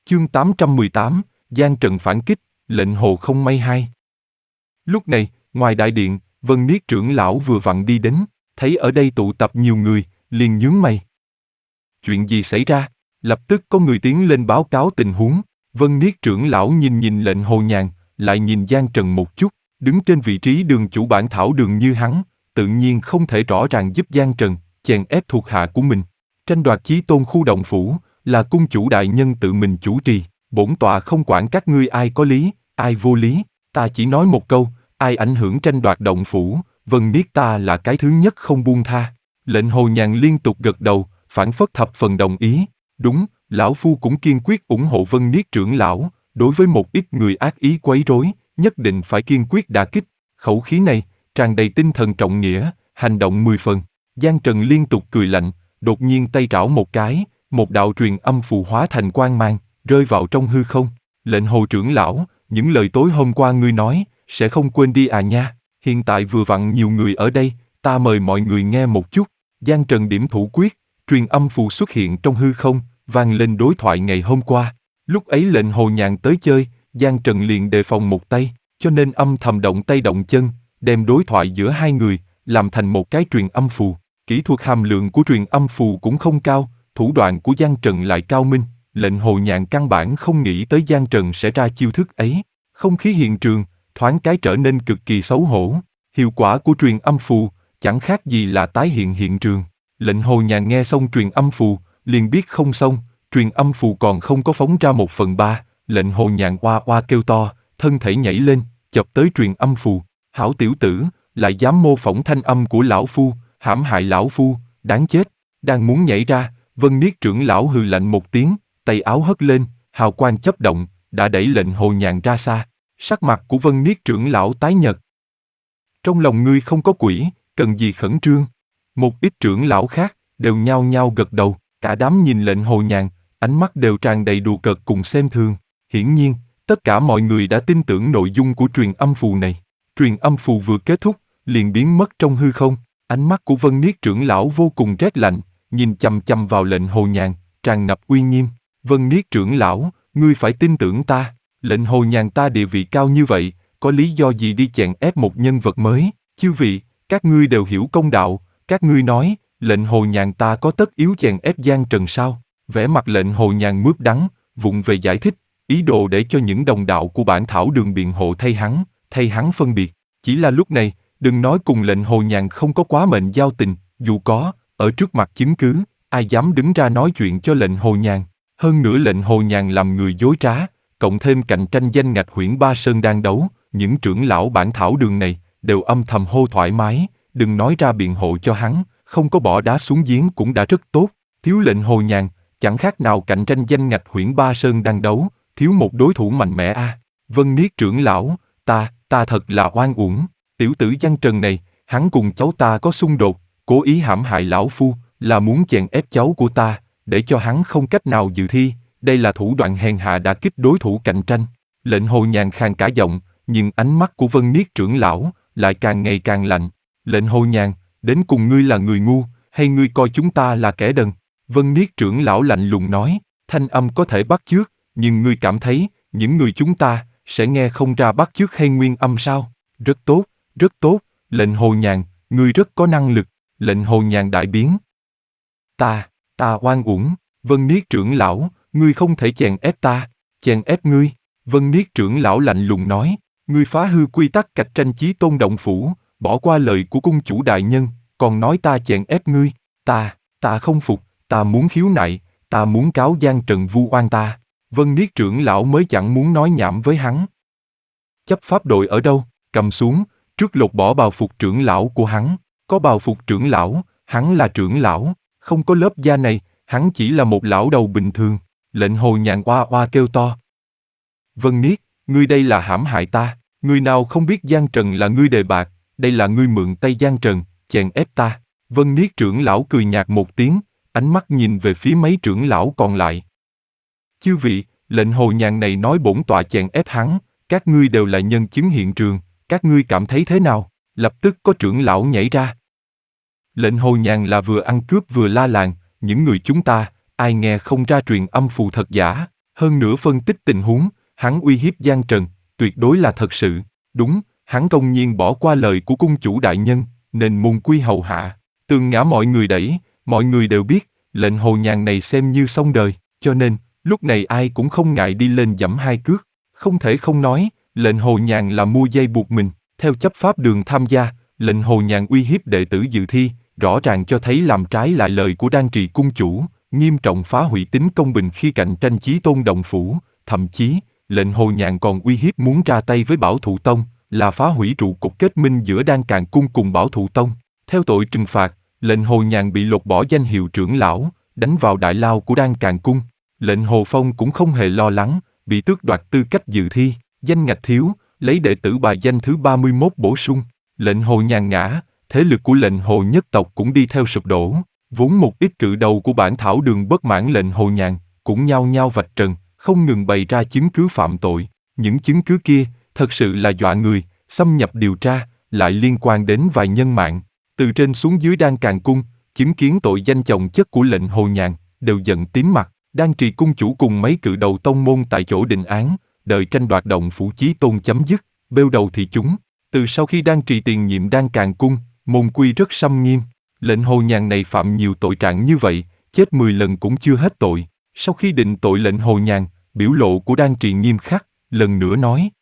Chương 818, Giang Trần phản kích, lệnh hồ không may hai. Lúc này, ngoài đại điện, Vân Niết trưởng lão vừa vặn đi đến, thấy ở đây tụ tập nhiều người, liền nhướng mày. Chuyện gì xảy ra? Lập tức có người tiến lên báo cáo tình huống. Vân Niết trưởng lão nhìn lệnh hồ nhàn, lại nhìn Giang Trần một chút, đứng trên vị trí đường chủ bản thảo đường như hắn, tự nhiên không thể rõ ràng giúp Giang Trần chèn ép thuộc hạ của mình. Tranh đoạt chí tôn khu động phủ, là cung chủ đại nhân tự mình chủ trì, bổn tọa không quản các ngươi ai có lý, ai vô lý, ta chỉ nói một câu, ai ảnh hưởng tranh đoạt động phủ, Vân Niết ta là cái thứ nhất không buông tha. Lệnh hồ nhàn liên tục gật đầu, phản phất thập phần đồng ý. Đúng, lão phu cũng kiên quyết ủng hộ Vân Niết trưởng lão, đối với một ít người ác ý quấy rối, nhất định phải kiên quyết đả kích. Khẩu khí này, tràn đầy tinh thần trọng nghĩa, hành động 10 phần. Giang Trần liên tục cười lạnh, đột nhiên tay trảo một cái, một đạo truyền âm phù hóa thành quang mang, rơi vào trong hư không. Lệnh hồ trưởng lão, những lời tối hôm qua ngươi nói, sẽ không quên đi à nha. Hiện tại vừa vặn nhiều người ở đây, ta mời mọi người nghe một chút. Giang Trần điểm thủ quyết, truyền âm phù xuất hiện trong hư không, vang lên đối thoại ngày hôm qua. Lúc ấy lệnh hồ nhàn tới chơi, Giang Trần liền đề phòng một tay, cho nên âm thầm động tay động chân, đem đối thoại giữa hai người, làm thành một cái truyền âm phù. Kỹ thuật hàm lượng của truyền âm phù cũng không cao, thủ đoạn của Giang Trần lại cao minh, lệnh hồ nhàn căn bản không nghĩ tới Giang Trần sẽ ra chiêu thức ấy. Không khí hiện trường, thoáng cái trở nên cực kỳ xấu hổ. Hiệu quả của truyền âm phù, chẳng khác gì là tái hiện hiện trường. Lệnh hồ nhàn nghe xong truyền âm phù, liền biết không xong, truyền âm phù còn không có phóng ra 1/3, lệnh hồ nhàn oa oa kêu to, thân thể nhảy lên, chộp tới truyền âm phù. Hảo tiểu tử, lại dám mô phỏng thanh âm của lão phu, hãm hại lão phu, đáng chết. Đang muốn nhảy ra, Vân Niết trưởng lão hừ lạnh một tiếng, tay áo hất lên, hào quang chớp động, đã đẩy lệnh hồ nhàn ra xa. Sắc mặt của Vân Niết trưởng lão tái nhợt. Trong lòng ngươi không có quỷ, cần gì khẩn trương? Một ít trưởng lão khác đều nhao nhao gật đầu, cả đám nhìn lệnh hồ nhàn, ánh mắt đều tràn đầy đùa cợt cùng xem thường. Hiển nhiên, tất cả mọi người đã tin tưởng nội dung của truyền âm phù này. Truyền âm phù vừa kết thúc, liền biến mất trong hư không. Ánh mắt của Vân Niết trưởng lão vô cùng rét lạnh, nhìn chằm chằm vào lệnh hồ nhàn, tràn ngập uy nghiêm. Vân Niết trưởng lão, ngươi phải tin tưởng ta. Lệnh hồ nhàn ta địa vị cao như vậy, có lý do gì đi chèn ép một nhân vật mới? Chư vị, các ngươi đều hiểu công đạo, các ngươi nói, lệnh hồ nhàn ta có tất yếu chèn ép Giang Trần sao? Vẻ mặt lệnh hồ nhàn mướp đắng, vụng về giải thích, ý đồ để cho những đồng đạo của bản thảo đường biện hộ thay hắn phân biệt. Chỉ là lúc này, đừng nói cùng lệnh hồ nhàn không có quá mệnh giao tình, dù có, ở trước mặt chứng cứ, ai dám đứng ra nói chuyện cho lệnh hồ nhàn. Hơn nữa lệnh hồ nhàn làm người dối trá, cộng thêm cạnh tranh danh ngạch Huyễn Ba Sơn đang đấu, những trưởng lão bản thảo đường này đều âm thầm hô thoải mái, đừng nói ra biện hộ cho hắn, không có bỏ đá xuống giếng cũng đã rất tốt. Thiếu lệnh hồ nhàn, chẳng khác nào cạnh tranh danh ngạch Huyễn Ba Sơn đang đấu, thiếu một đối thủ mạnh mẽ a. Vân Niết trưởng lão, ta thật là oan uổng, tiểu tử Giang Trần này, hắn cùng cháu ta có xung đột, cố ý hãm hại lão phu, là muốn chèn ép cháu của ta, để cho hắn không cách nào dự thi, đây là thủ đoạn hèn hạ đả kích đối thủ cạnh tranh. Lệnh hồ nhàn khàn cả giọng, nhưng ánh mắt của Vân Niết trưởng lão lại càng ngày càng lạnh. Lệnh hồ nhàn, đến cùng ngươi là người ngu, hay ngươi coi chúng ta là kẻ đần? Vân Niết trưởng lão lạnh lùng nói, thanh âm có thể bắt chước, nhưng ngươi cảm thấy, những người chúng ta, sẽ nghe không ra bắt chước hay nguyên âm sao? Rất tốt, lệnh hồ nhàn, ngươi rất có năng lực. Lệnh hồ nhàn đại biến. Ta oan uổng, Vân Niết trưởng lão, ngươi không thể chèn ép ta, chèn ép ngươi. Vân Niết trưởng lão lạnh lùng nói, ngươi phá hư quy tắc cạnh tranh chí tôn động phủ, bỏ qua lời của cung chủ đại nhân, còn nói ta chèn ép ngươi, ta không phục, ta muốn khiếu nại, ta muốn cáo Giang Trần vu oan ta. Vân Niết trưởng lão mới chẳng muốn nói nhảm với hắn. Chấp pháp đội ở đâu? Cầm xuống, trước lột bỏ bào phục trưởng lão của hắn. Có bào phục trưởng lão, hắn là trưởng lão, không có lớp da này, hắn chỉ là một lão đầu bình thường. Lệnh hồ nhàn oa oa kêu to. Vân Niết, ngươi đây là hãm hại ta, người nào không biết Giang Trần là ngươi đề bạc, đây là ngươi mượn tay Giang Trần, chèn ép ta. Vân Niết trưởng lão cười nhạt một tiếng, ánh mắt nhìn về phía mấy trưởng lão còn lại. Chư vị, lệnh hồ nhàn này nói bổn tọa chèn ép hắn, các ngươi đều là nhân chứng hiện trường, các ngươi cảm thấy thế nào? Lập tức có trưởng lão nhảy ra. Lệnh hồ nhàn là vừa ăn cướp vừa la làng, những người chúng ta, ai nghe không ra truyền âm phù thật giả, Hơn nữa phân tích tình huống, hắn uy hiếp Giang Trần, tuyệt đối là thật sự. Đúng, hắn công nhiên bỏ qua lời của cung chủ đại nhân, nên môn quy hầu hạ. Tường ngã mọi người đẩy, mọi người đều biết, lệnh hồ nhàn này xem như xong đời, cho nên, lúc này ai cũng không ngại đi lên giẫm hai cước. Không thể không nói, lệnh hồ nhàn là mua dây buộc mình, theo chấp pháp đường tham gia, lệnh hồ nhàn uy hiếp đệ tử dự thi, rõ ràng cho thấy làm trái lại lời của Đan Trì cung chủ, nghiêm trọng phá hủy tính công bình khi cạnh tranh chí tôn động phủ, thậm chí, lệnh hồ nhàn còn uy hiếp muốn ra tay với Bảo Thụ Tông, là phá hủy trụ cột kết minh giữa Đan Càn Cung cùng Bảo Thụ Tông. Theo tội trừng phạt, lệnh hồ nhàn bị lột bỏ danh hiệu trưởng lão, đánh vào đại lao của Đan Càn Cung. Lệnh hồ phong cũng không hề lo lắng, bị tước đoạt tư cách dự thi, danh ngạch thiếu, lấy đệ tử bài danh thứ 31 bổ sung. Lệnh hồ nhàn ngã, thế lực của lệnh hồ nhất tộc cũng đi theo sụp đổ. Vốn một ít cự đầu của bản thảo đường bất mãn lệnh hồ nhàn, cũng nhao nhao vạch trần, không ngừng bày ra chứng cứ phạm tội. Những chứng cứ kia, thật sự là dọa người, xâm nhập điều tra, lại liên quan đến vài nhân mạng. Từ trên xuống dưới Đan Càn Cung, chứng kiến tội danh chồng chất của lệnh hồ nhàn, đều giận tím mặt. Đan Trì cung chủ cùng mấy cự đầu tông môn tại chỗ định án, đợi tranh đoạt động phủ chí tôn chấm dứt, bêu đầu thì chúng. Từ sau khi Đan Trì tiền nhiệm Đan Càn Cung, môn quy rất xâm nghiêm. Lệnh hồ nhàn này phạm nhiều tội trạng như vậy, chết 10 lần cũng chưa hết tội. Sau khi định tội lệnh hồ nhàn, biểu lộ của Đan Trì nghiêm khắc, lần nữa nói,